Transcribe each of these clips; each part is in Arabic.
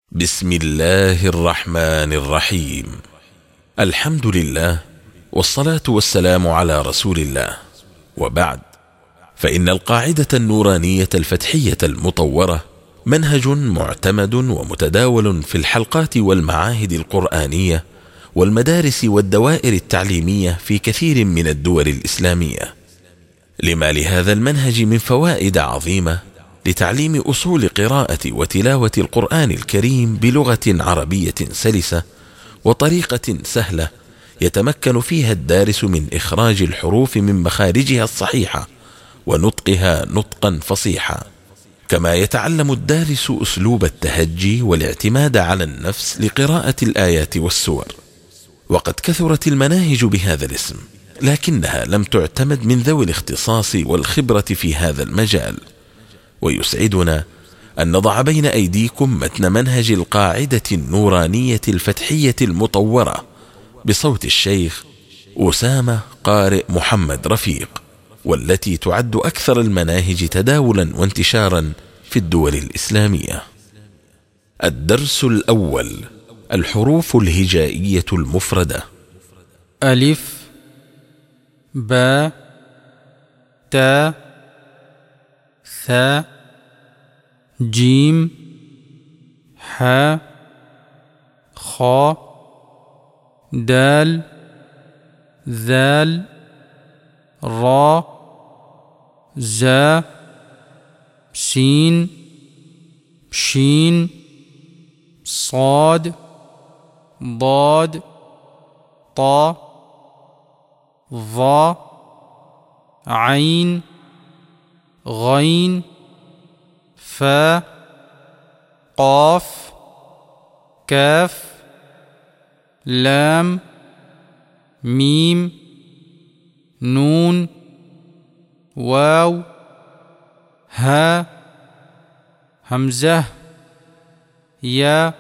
بسم الله الرحمن الرحيم. الحمد لله والصلاة والسلام على رسول الله، وبعد، فإن القاعدة النورانية الفتحية المطورة منهج معتمد ومتداول في الحلقات والمعاهد القرآنية والمدارس والدوائر التعليمية في كثير من الدول الإسلامية، لما لهذا المنهج من فوائد عظيمة لتعليم أصول قراءة وتلاوة القرآن الكريم بلغة عربية سلسة وطريقة سهلة يتمكن فيها الدارس من إخراج الحروف من مخارجها الصحيحة ونطقها نطقا فصيحا، كما يتعلم الدارس أسلوب التهجي والاعتماد على النفس لقراءة الآيات والسور. وقد كثرت المناهج بهذا الاسم، لكنها لم تعتمد من ذوي الاختصاص والخبرة في هذا المجال. ويسعدنا أن نضع بين أيديكم متن منهج القاعدة النورانية الفتحية المطورة بصوت الشيخ أسامة قارئ محمد رفيق، والتي تعد أكثر المناهج تداولا وانتشارا في الدول الإسلامية. الدرس الأول: الحروف الهجائية المفردة. ألف، باء، تاء، ثاء، جيم، حاء، خاء، دال، ذال، راء، زاء، سين، شين، صاد، ضاد، طاء، ظاء، عين، غين، فاء، قاف، كاف، لام، ميم، نون، واو، ها، همزة، يا.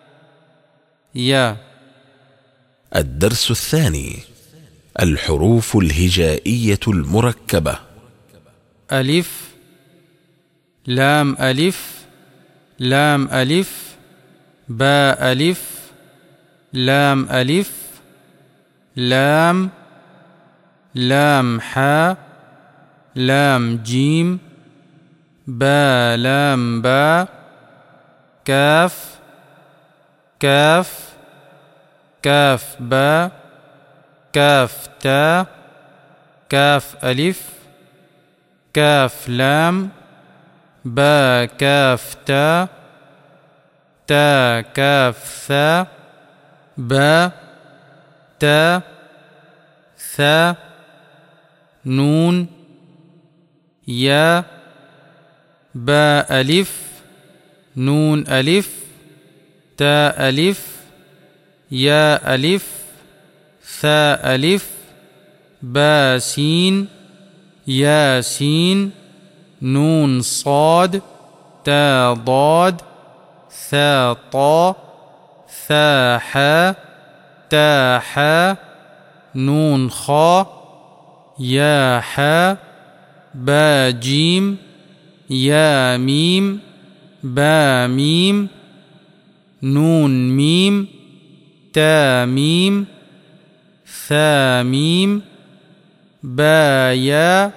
الدرس الثاني: الحروف الهجائية المركبة. ألف، لام ألف، لام ألف، باء ألف، لام ألف، لام، لام حاء، لام جيم، باء لام باء، كاف، كاف، كاف باء، كاف تاء، كاف ألف، كاف لام، باء كاف تاء، تاء كاف ثاء، باء، تاء، ثاء، نون، يا، باء ألف، نون ألف، تاء ألف، يا ألف، ثاء ألف، باء سين، يا سين، نون صاد، تاء ضاد، ثاء طاء، ثاء حاء، تاء حاء، نون خاء، يا حاء، باء جيم، يا ميم، باء ميم، نون ميم، تاء ميم، ثاء ميم، باء يا،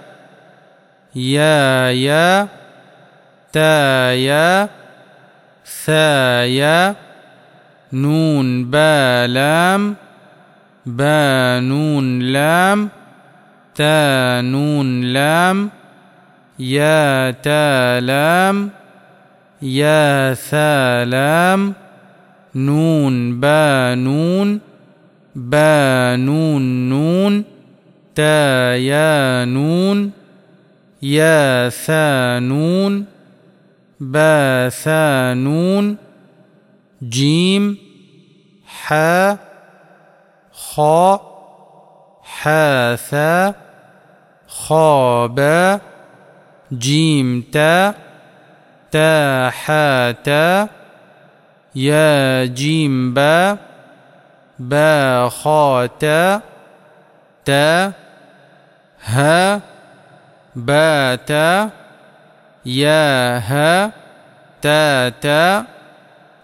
يا، تاء يا، ثاء يا، نون باء لام، باء نون لام، تاء نون لام، يا تاء لام، يا ثاء لام، نون باء نون، باء نون نون، تاء يا نون، يا ثاء نون، باء ثاء نون، جيم، حاء، خاء، حاء ثاء، خاء باء، جيم تاء، تاء حاء تاء، يا جيم باء، باء خاء تاء، تاء، ها، باء تاء، يا ها، تاء تاء،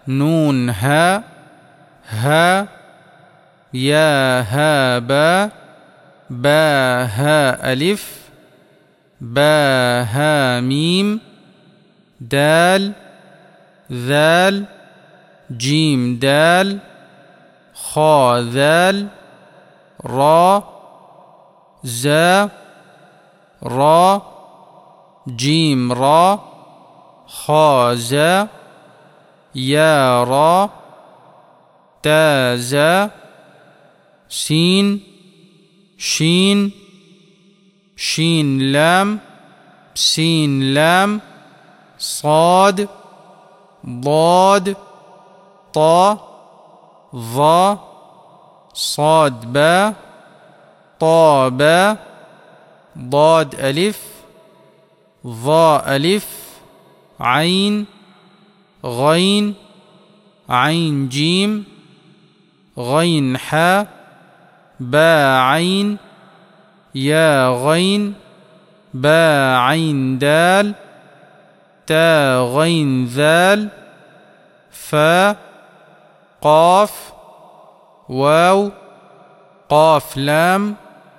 نون ها ها يا ها با با ها ألف با ها ميم دال ذال جيم دال خا ذال را زا را جيم را خا زا يا را تا زا سين شين شين لام سين لام صاد ضاد طا ظا صاد با طا با ضاد ألف ظا ألف عين غين عين جيم غين حا با عين يا غين با عين دال تا غين ذال فا قاف واو قاف لام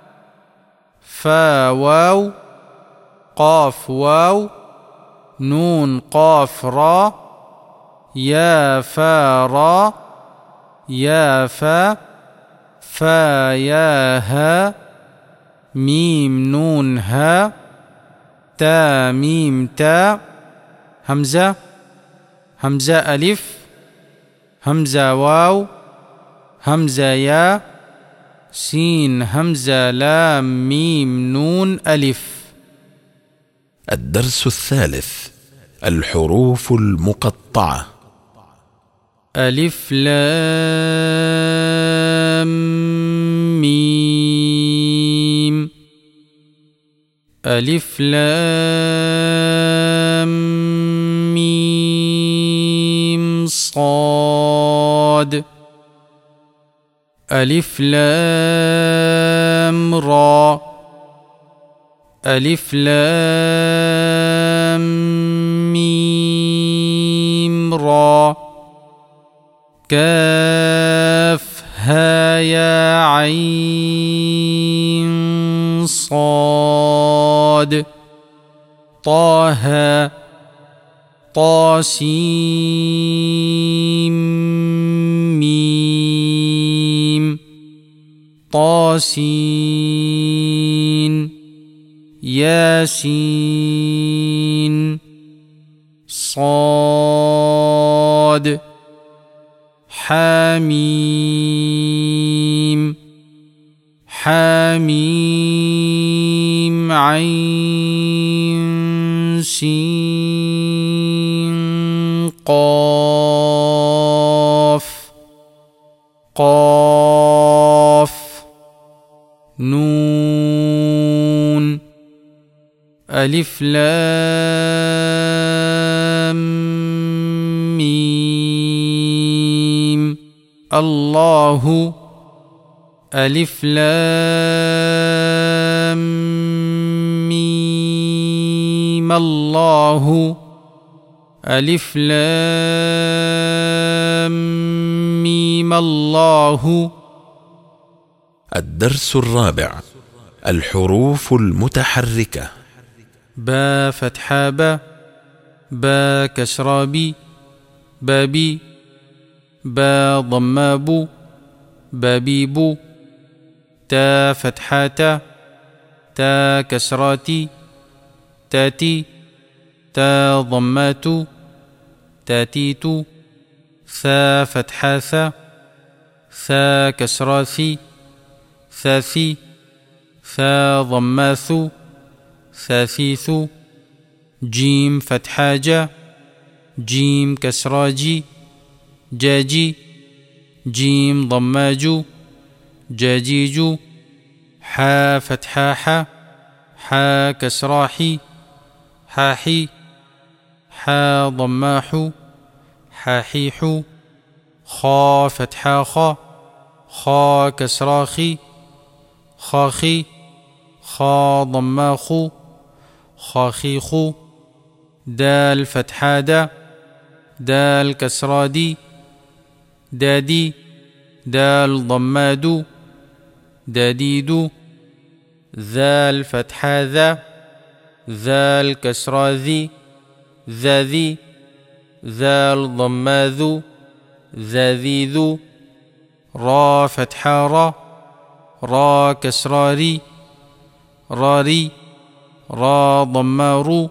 فا واو قاف واو نون قاف را يا فا را يا فا فا يا ها ميم نون ها تا ميم تا همزة همزة ألف همزة واو همزة يا سين همزة لام ميم نون ألف. الدرس الثالث: الحروف المقطعة. ألف لام ميم ألف لام ميم صاد ألف لام را ألف لام ميم را كاف ها يا عين صاد طه طاسيم ميم طاسين ياسين صاد حاميم حاميم عين سين قاف قاف نون ألف لام ميم الله ألف لام ميم الله ألف لام ميم الله. الدرس الرابع: الحروف المتحركة. با فتحة با با كسرة بي بابي با ضمة بو بابي بو تا فتحة تا تا كسرة تي تاتي تا ضمات تاتيت ثا فتحة ثا ثا كسرة ثي ثاثي ثا ضماث ثاثيث جيم فتحة جا جيم كسرة جي جاجي جيم ضماجو جاجيجو حا فتحة حا حا كسرة حي حاحي حا ضماح حاحيح خا فتحة خا خا كسرة خي خاخي خا ضماخ خاخيخ دال فتحة دا دال كسرى دي دادي دال ضماد دديد ذال فتحة ذا ذال كسرى ذي ذذي ذال ضمة ذو ذذيذ را فتحة را را كسرى ري راري را ضمة رو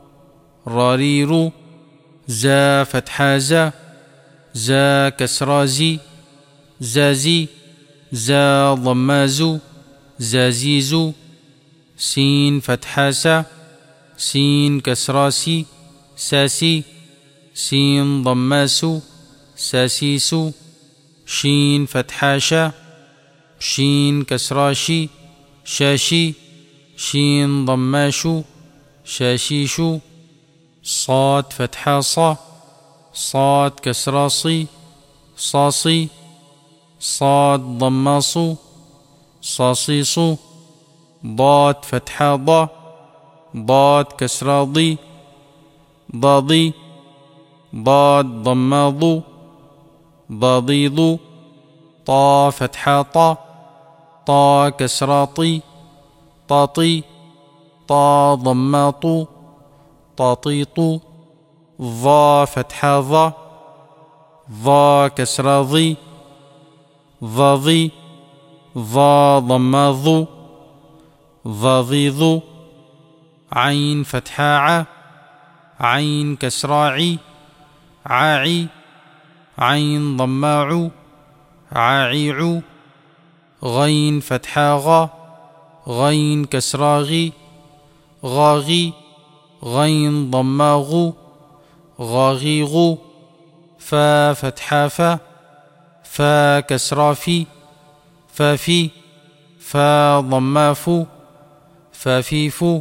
راريرو زا فتحة زا زا كسرى زي زازي زا ضمة زو زازيزو سين فتحة سا سين كسرى سي ساسي سين ضماسو ساسيسو شين فتحة شا شين كسرى شي شاشي شين ضماشو شاشيشو صاد فتحة صا صاد كسرى صي صاصي صاد ضماصو صاصيصو ضاد فتحة ضا ضاد كسرى ضي ضاضي ضاد ضماضو ضاضيضو طا فتحة طا طا كسرى طي طاطي طا ضماطو طاطيطو ضا فتحة ضا ضا كسرى ضي ضاضي ضا ضماضو ضاضيضو عين فتحة ع عين كسرى عي عاعي عين ضماع عاعيع غين فتحة غا غين كسرى غي غاغي غين ضماغ غاغيغ فا فتحة فا فا كسرى في فافي فا ضمافو فافيفو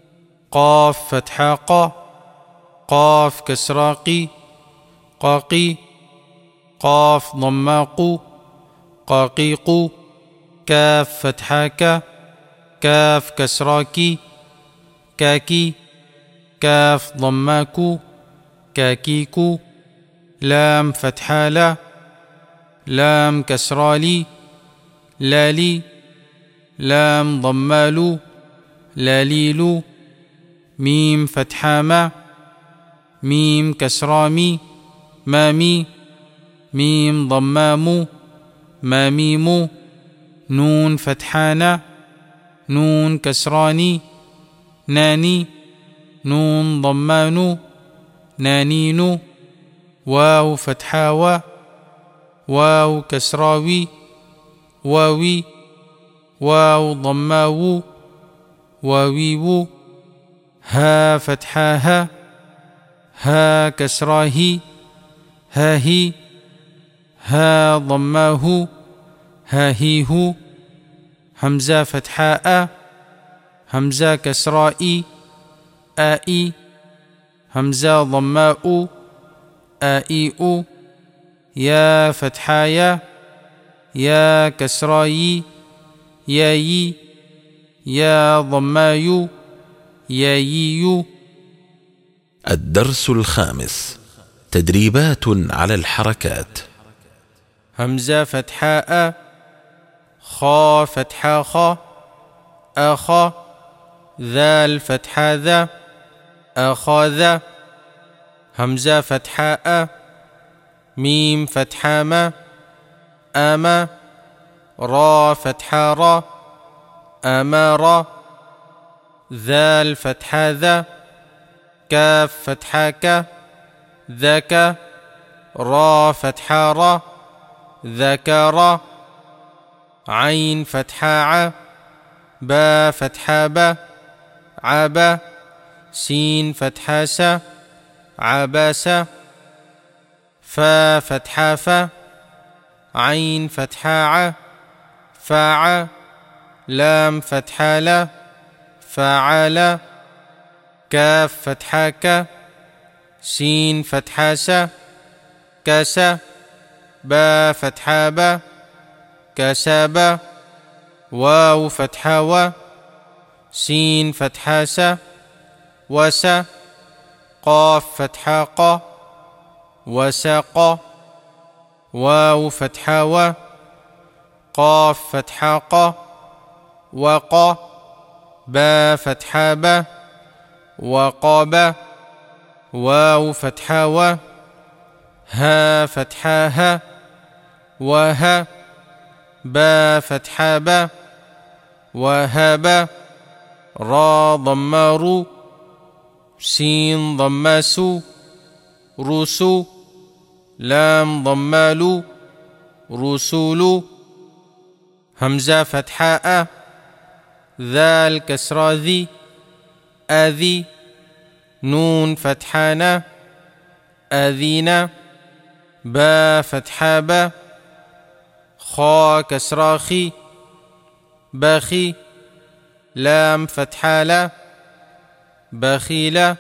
قاف فتحة قا قاف كسرى قي قاقي قاف ضماق قاقيق كاف فتحة كا كاف كسرى كي كاكي كاف ضماكو كاكيكو لام فتحة لا لام كسرى لي لالي لام ضمالو لاليلو ميم فتحة ما ميم كسرى مي مامي ميم ضمام ماميم نون فتحانا نون كسراني ناني نون ضمان نانين واو فتحا واو كسراوي واوي واو ضماو واويو ها فتحاها ها كسراهي هاهي ها ضماه هاهيه همزة فتحاء همزة كسرائي آئي همزة ضماء آئيء يا فتحايا يا كسراي يايي يا ضماي يايي. الدرس الخامس: تدريبات على الحركات. همزة فتحاء خا فتحا خا أخا ذال فتحا ذا أخاذ همزة فتحاء ميم فتحا ما آما را فتحا را آمارا ذال فتحا ذا كاف فتحا كا ذاك را فتحا را ذكر عين فتحا ع با فتحا با عبا سين فتحا سا عباسا فا فتحا فا عين فتحا ع فاع لام فتحا لا فاعل كاف فتحا كا سين فتحا سا كاسا با فتحا با كسابا واو فتحا و سين فتحا سا وسا قاف فتحا قا وساق واو فتحة و قاف فتحة ق وق با فتحة ب وقاب واو فتحة و ها فتحة ه وه با فتحة ب وهب را ضم رو سين ضم سو رسو لام ضم لو رسول همزة فتحة ذال كسرى ذي أذي نون فتحة أذينا با فتحة ب خا كسرى خي بخي لام فتحة لا بخيلة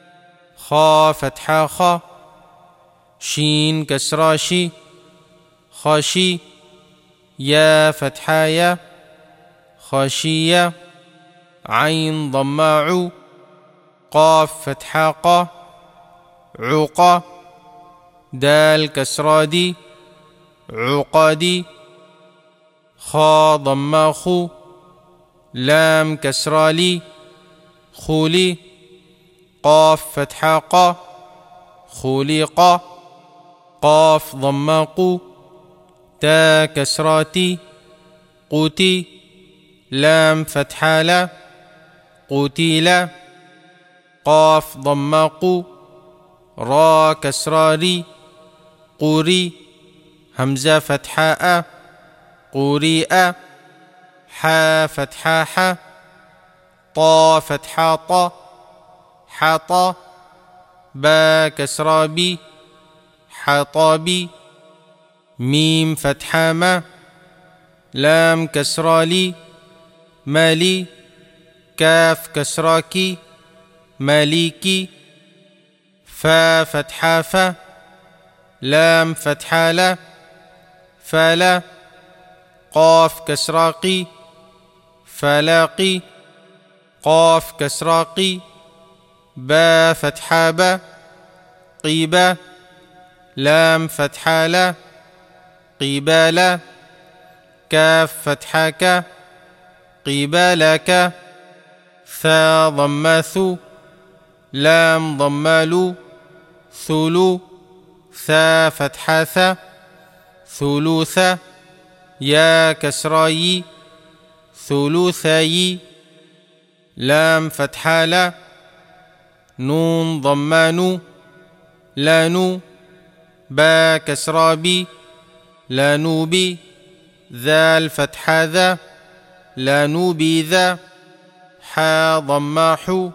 خا فتحة خا شين كسرى شي خاشي يا فتحة يا خاشية عين ضماع قاف فتحة قا عقا دال كسرى دي عقادي خا ضم خو لام كسرى لي خولي قاف فتحة قا خولق قاف ضم قو تا كسراتي قوتي لام فتحة لا قوتيلا قاف ضم قو را كسراري قوري همزة فتحة قوريئة حا فتحة ح طا فتحة طا حطا با كسرابي حطابي ميم فتحة ما لام كسرالي مالي كاف كسراكي ماليكي فا فتحة فا لام فتحة لا فلا قاف كسراقي فلاقي قاف كسراقي با فتحة با قيبا لام فتحة لا قيبالا كاف فتحة كا قيبالك ثا ضم ثو لام ضم لو ثلو ثا فتحة ثا ثلوثا يا كسراي ثلوثاي لام فتحة لا نون ضمانو لانو با كسرابي لانوبي ذال فتحة ذا لانوبي ذا حا ضماحو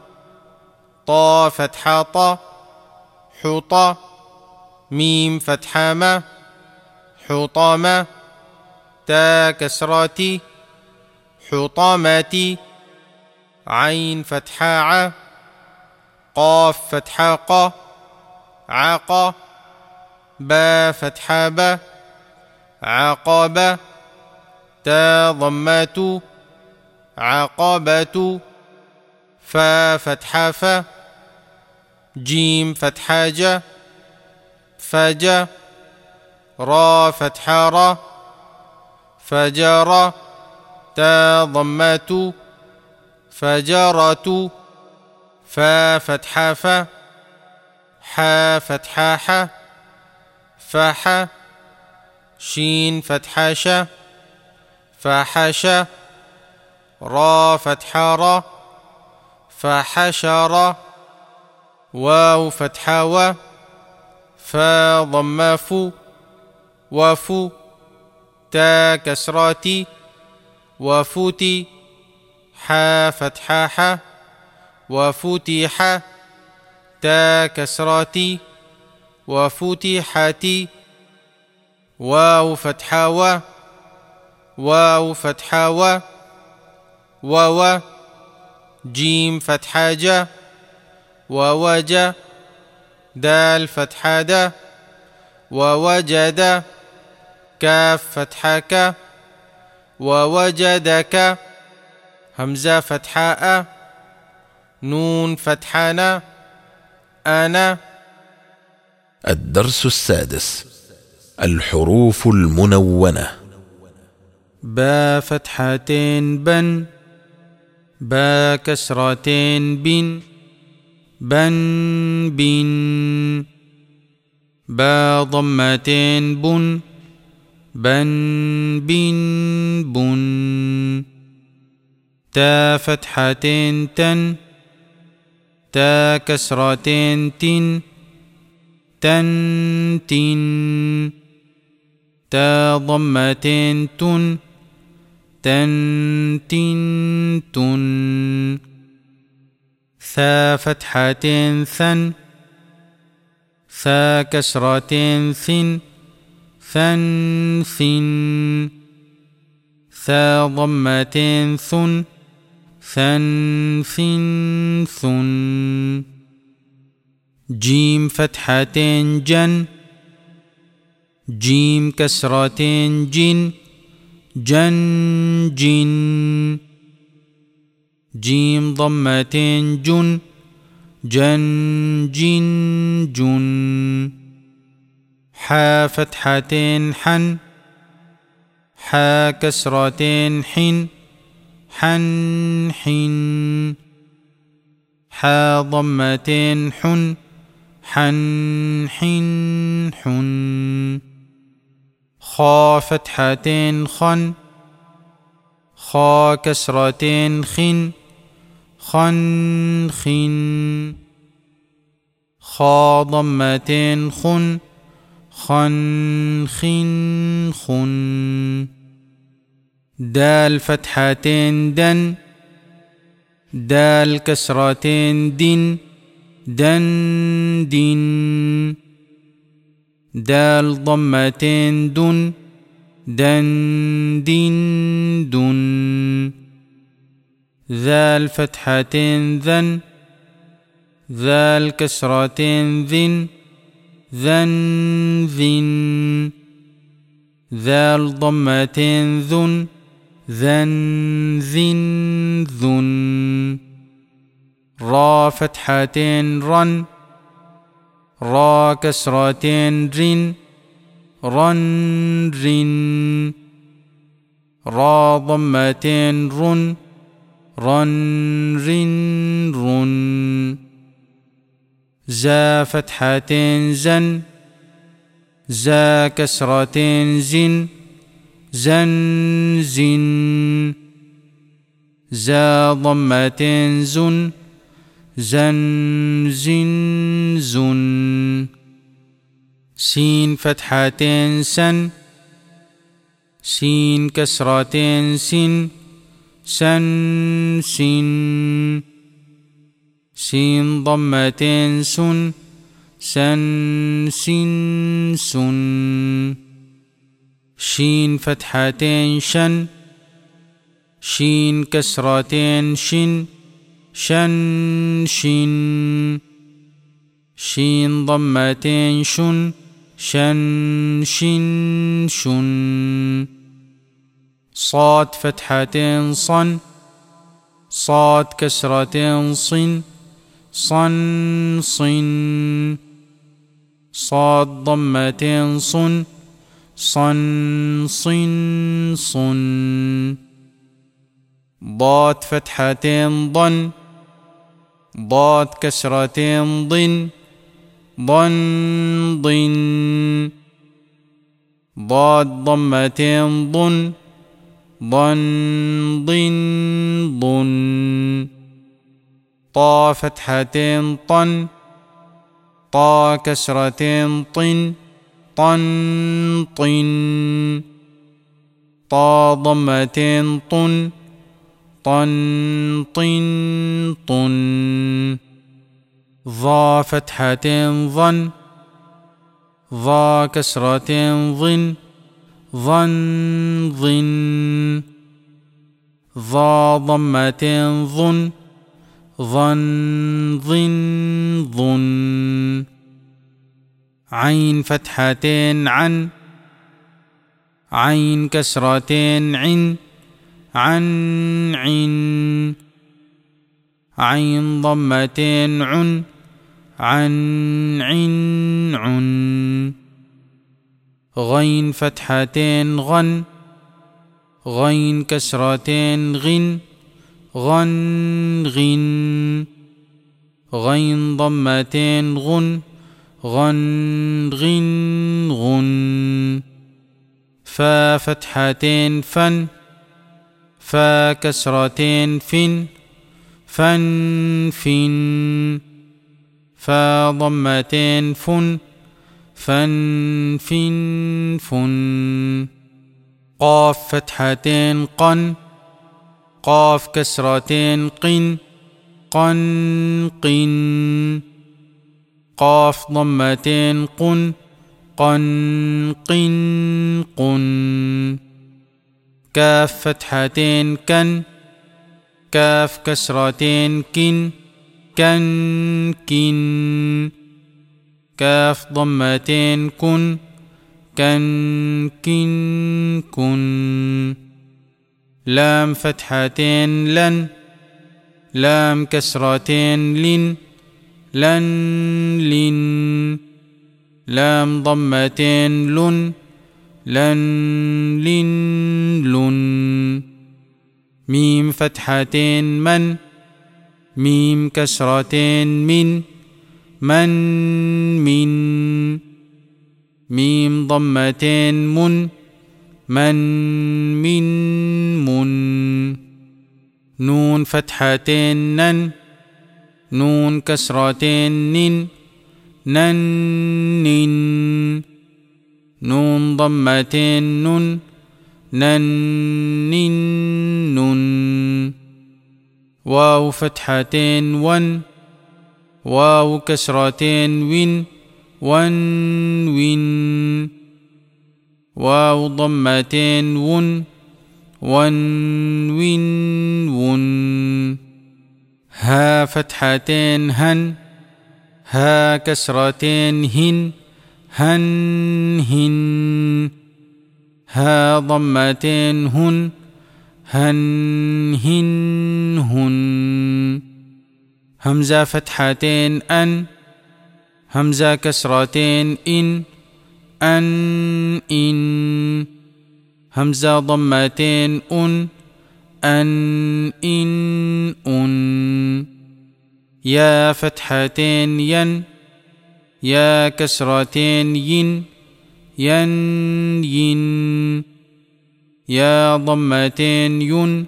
طا فتحة طا حطا ميم فتحة ما حطاما تا كسراتي حطاماتي عين فتحة ع قاف فتحة قا عقا با فتحة با عقابة تا ضمات عقابات فا فتحة فا جيم فتحة جا فجا را فتحة را فجارا تا ضمات فجارات فا فتحة فا حا فتحة ح فح شين فتحة ش فحش را فتحة را فحشر واو فتحة و فا ضم فو وفو تا كسراتي وفوتي حا فتحة ح وفتح تا كسراتي وفتحتي واو فتحة و واو فتحة و وو جيم فتحة جا ووجا دال فتحة دا ووجد كاف فتحة ك ووجدك همزة فتحة أ، نون فتحة نا، أنا الدرس السادس: الحروف المنونة. با فتحتين بن، با كسرتين بن، بن بن، با ضمتين بن، بن بن بن، تا فتحتين تن، تا كسرتين تن، تن تن، تا ضمتين تن، تن تن تن، ثا فتحتين ثن، ثا كسرتين ثن، ثن ثن، ثا ضمتين ثن، ثن ثن ثن، جيم فتحتين جن، جيم كسرتين جن، جن جن، جيم ضمتين جن، جن جن جن، حا فتحتين حن، حا كسرتين حن، حن حن، حا ضمتين حن، حن حن حن، خا فتحتين خن، خا كسرتين خن، خن خن، خا ضمتين خن، خن خن خن، دال فتحتين دن، دال كسرتين دن، دن دن، دال ضمتين دن، دن دن دن، ذال فتحتين ذن، ذال كسرتين ذن، ذن ذن، ذال ضمتين ذن، ذن ذن ذن، را فتحتين رن، را كسرتين رن، رن رن، را ضمتين رن، رن رن رن، زا فتحتين زن، زا كسرتين زن، زن زن، زا ضمتين زن، زن زن زن، سين فتحتين سن، سين كسرتين سن، سن سن، سين ضمتين سن، سن سن سن، شين فتحتين شن، شين كسرتين شن، شن شن، شين ضمتين شن، شن شن شن، صاد فتحتين صن، صاد كسرتين صن، صن صن، صاد ضمتين صن، صن صن صن، ضاد فتحتين ضن، ضاد كسرتين ضن، ضن ضن، ضاد ضمتين ضن، ضن ضن ضن، طا فتحتين طن، طا كسرتين طن، طن طن، طا ضمتين طن، طن طن طن، ظا فتحتين ظن، ظا كسرتين ظن، ظن ظن، ظا ضمتين ظن، ظن ظن ظن، عين فتحتين عن، عين كسرتين عن، عن عن، عين ضمتين عن، عن عن غين فتحتين غن غين كسرتين غن غن غين ضمتين غن غن فا فتحتين فن فا كسرتين فن فا ضمتين فن قاف فتحتين قن قاف كسرتين قن قاف ضمتين قن كاف فتحتين كن كاف كسرتين كن كاف ضمتين كن لام فتحتين لن لام كسرتين لن لام ضمتين لن ميم فتحتين من ميم كسرتين من ميم ضمتين من نون فتحتين نن نون كسرتين نن نون ضمتين نن واو فتحتين ون واو كسرتين وين واو ضمتين ون ها فتحتين هن ها كسرتين هن ها ضمتين هن همزة فتحتين أن همزة كسرتين إن همزة ضمتين أن يا فتحتين ين يا كسرتين ين يا ضمتين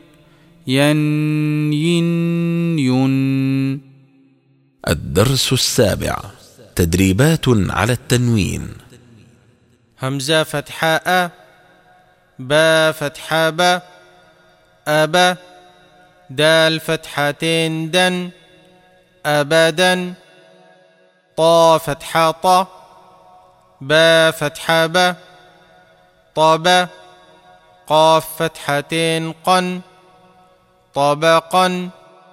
ين الدرس السابع. تدريبات على التنوين. همزة فتحاء با فتحة با أبا دال فتحتين دن أبدا طا فتحة طا با فتحة با طبا قاف فتحتين قن طبقا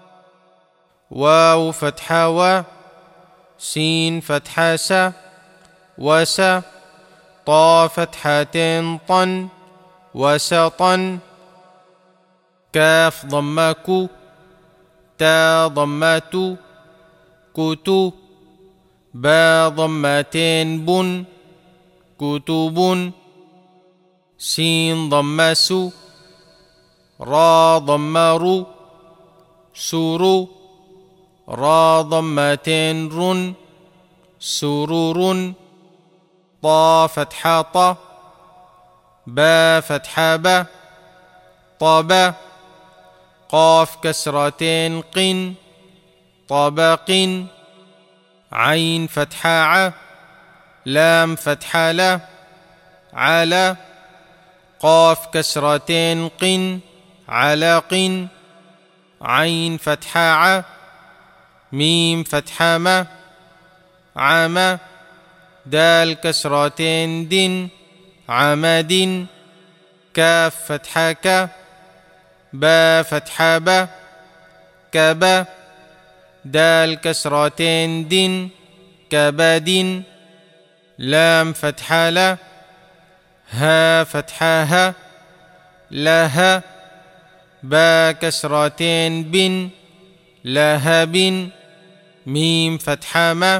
واو فتحة و سين فتحة سا وسا طا فتحتين طن وسطا كاف ضمكو تا ضمتو كتو با ضمتين بن كتب سين ضمسو را ضمرو سورو را ضمتين رن سرور طا فتحة طا با فتحة با طبا قاف كسرتين قن طبق عين فتحة ع لام فتحة لا على قاف كسرتين قن علق عين فتحة ع ميم فتحة ما عما دال كسرتين دن عمد كاف فتحة ك با فتحة با كبا دال كسرتين دن كبد لام فتحة لا ها فتحة ها لها با كسرتين بن لهب ميم فتحة ما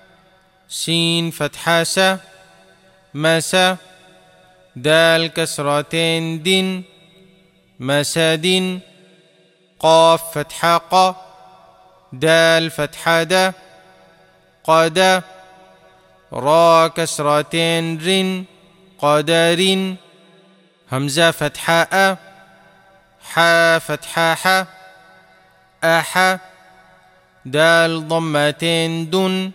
سين فتحة س مسا دال كسرتين دن مسد قاف فتحة ق دال فتحة د قد را كسرتين رن قدر همزة فتحة أ حا فتحة ح أح دال ضمتين دن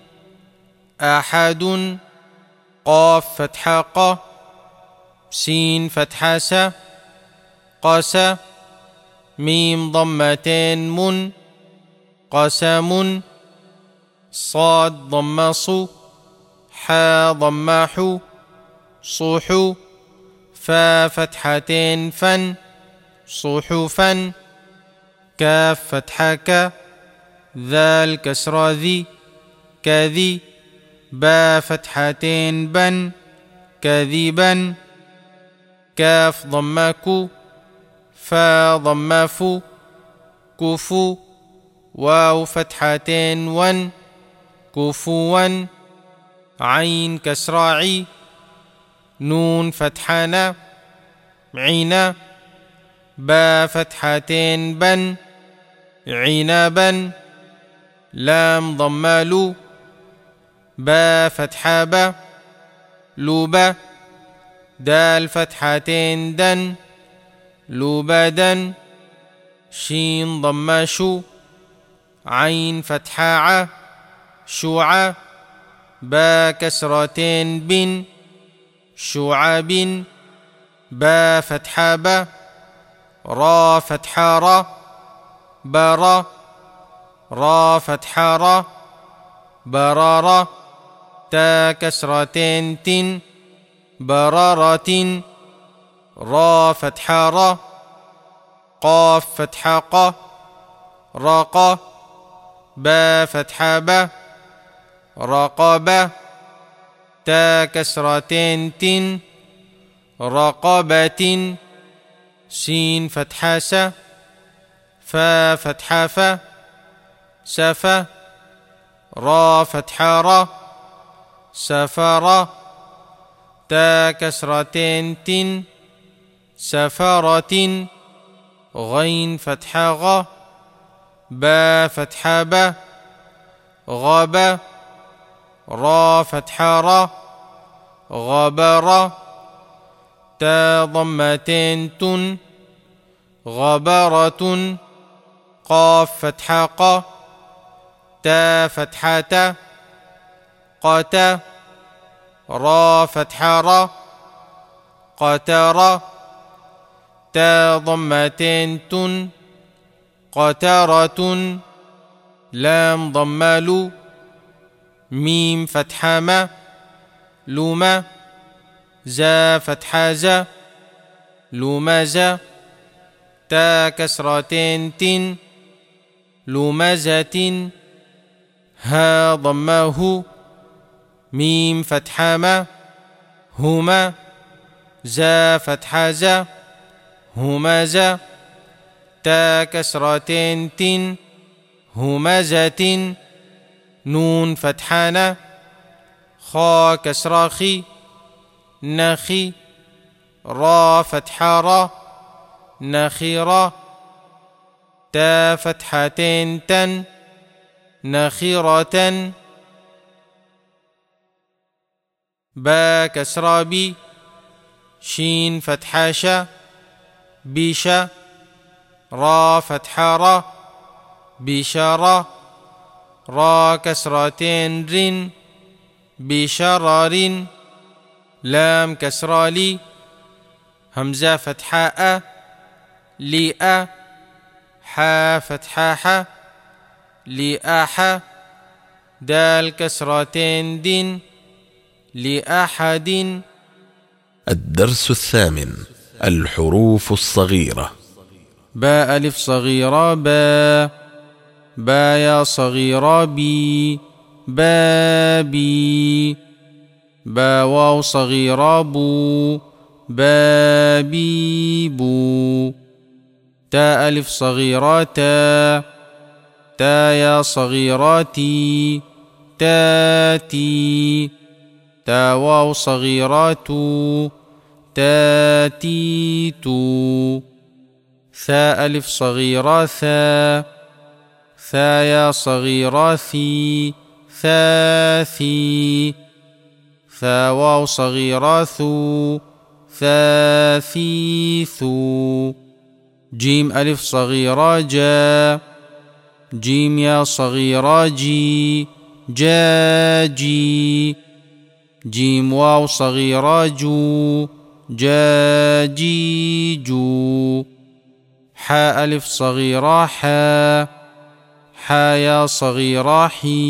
أحد قاف فتحة ق سين فتحة س قس ميم ضمتين من قسم صاد ضم ص حا ضم ح صح فا فتحتين فن صحفا كاف فتحة ك ذال كسر ذي كذي با فتحتين بن كذبا كاف ضم كو فا ضم فو كفو واو فتحتين ون كفوا عين كسر عي نون فتحنا عنا با فتحتين بن عنبا لام ضمالو با فتحة با لوبا دال فتحتين دن لوبدا شين ضم شو عين فتحة ع شوع با كسرتين بن شعب با فتحة با را فتحة را برا را فتحة را برارا تا كسرتين تن برارة را فتحة را قاف فتحة ق رقا با فتحة با رقبة تا كسرتين تن رقبة سين فتحة س فا فتحة ف سفا را فتحة را سفرة تا كسرتين تن سفرة غين فتحة غ با فتحة با غبا را فتحة را غبرة تا ضمتين تن غبرة قاف فتحة ق تا فتحة قتا را فتحة را قترة تا ضمتين تن قترة لام ضمالو ميم فتحة ما لوما زا فتحة ز لومزة تا كسرتين تن لومزة ها ضماه ميم فتحة ما هما زا فتحة ز همزة تا كسرتين تن همزة نون فتحنا خا كسر خي نخي را فتحة را نخيرة تا فتحتين تن نخيرة با كسر بي شين فتحة شا بيشا را فتحة را بشرة را كسرتين رن بشرر لام كسر لي همزة فتحة أ لأ حا فتحة ح لأح دال كسرتين دن لأحد. الدرس الثامن: الحروف الصغيرة. باء ألف صغيرة با با يا صغيرة بي بابي با واو صغيرة بو بابي بو تا ألف صغيرة تا تا يا صغيراتي تاتي تا واو صغيرات تاتيت ثاء ألف صغيرة ثايا صغيرة ثاثي ثا واو صغيرة ثاثيث جيم ألف صغيرة جيم يا صغيرة جاجي جيم واو صغيرة جاجيجو حاء ألف صغيرة حايا صغيرة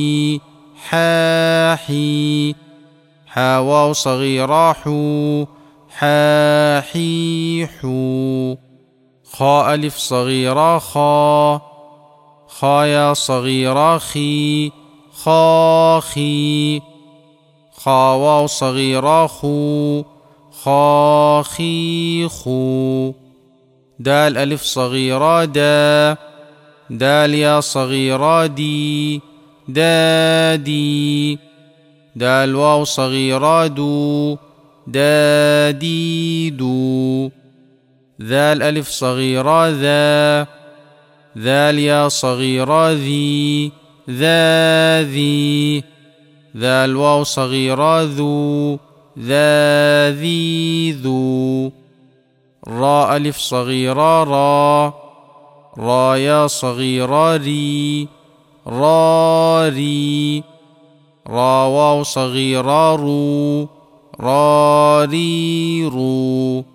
حاحي حا واو صغيرة حاحيحو خاء ألف صغيرة خايا صغيرة خاخي خا واو صغيرة خاخيخو دال ألف صغيرة دال يا صغيرة دادي دال واو صغيرة داديدو ذال ألف صغيرة ذال يا صغيرة ذاذي ذال واو صغيرة ذاذيذو را ألف صغيرة را يا صغيرة راري را واو صغيرة راريرو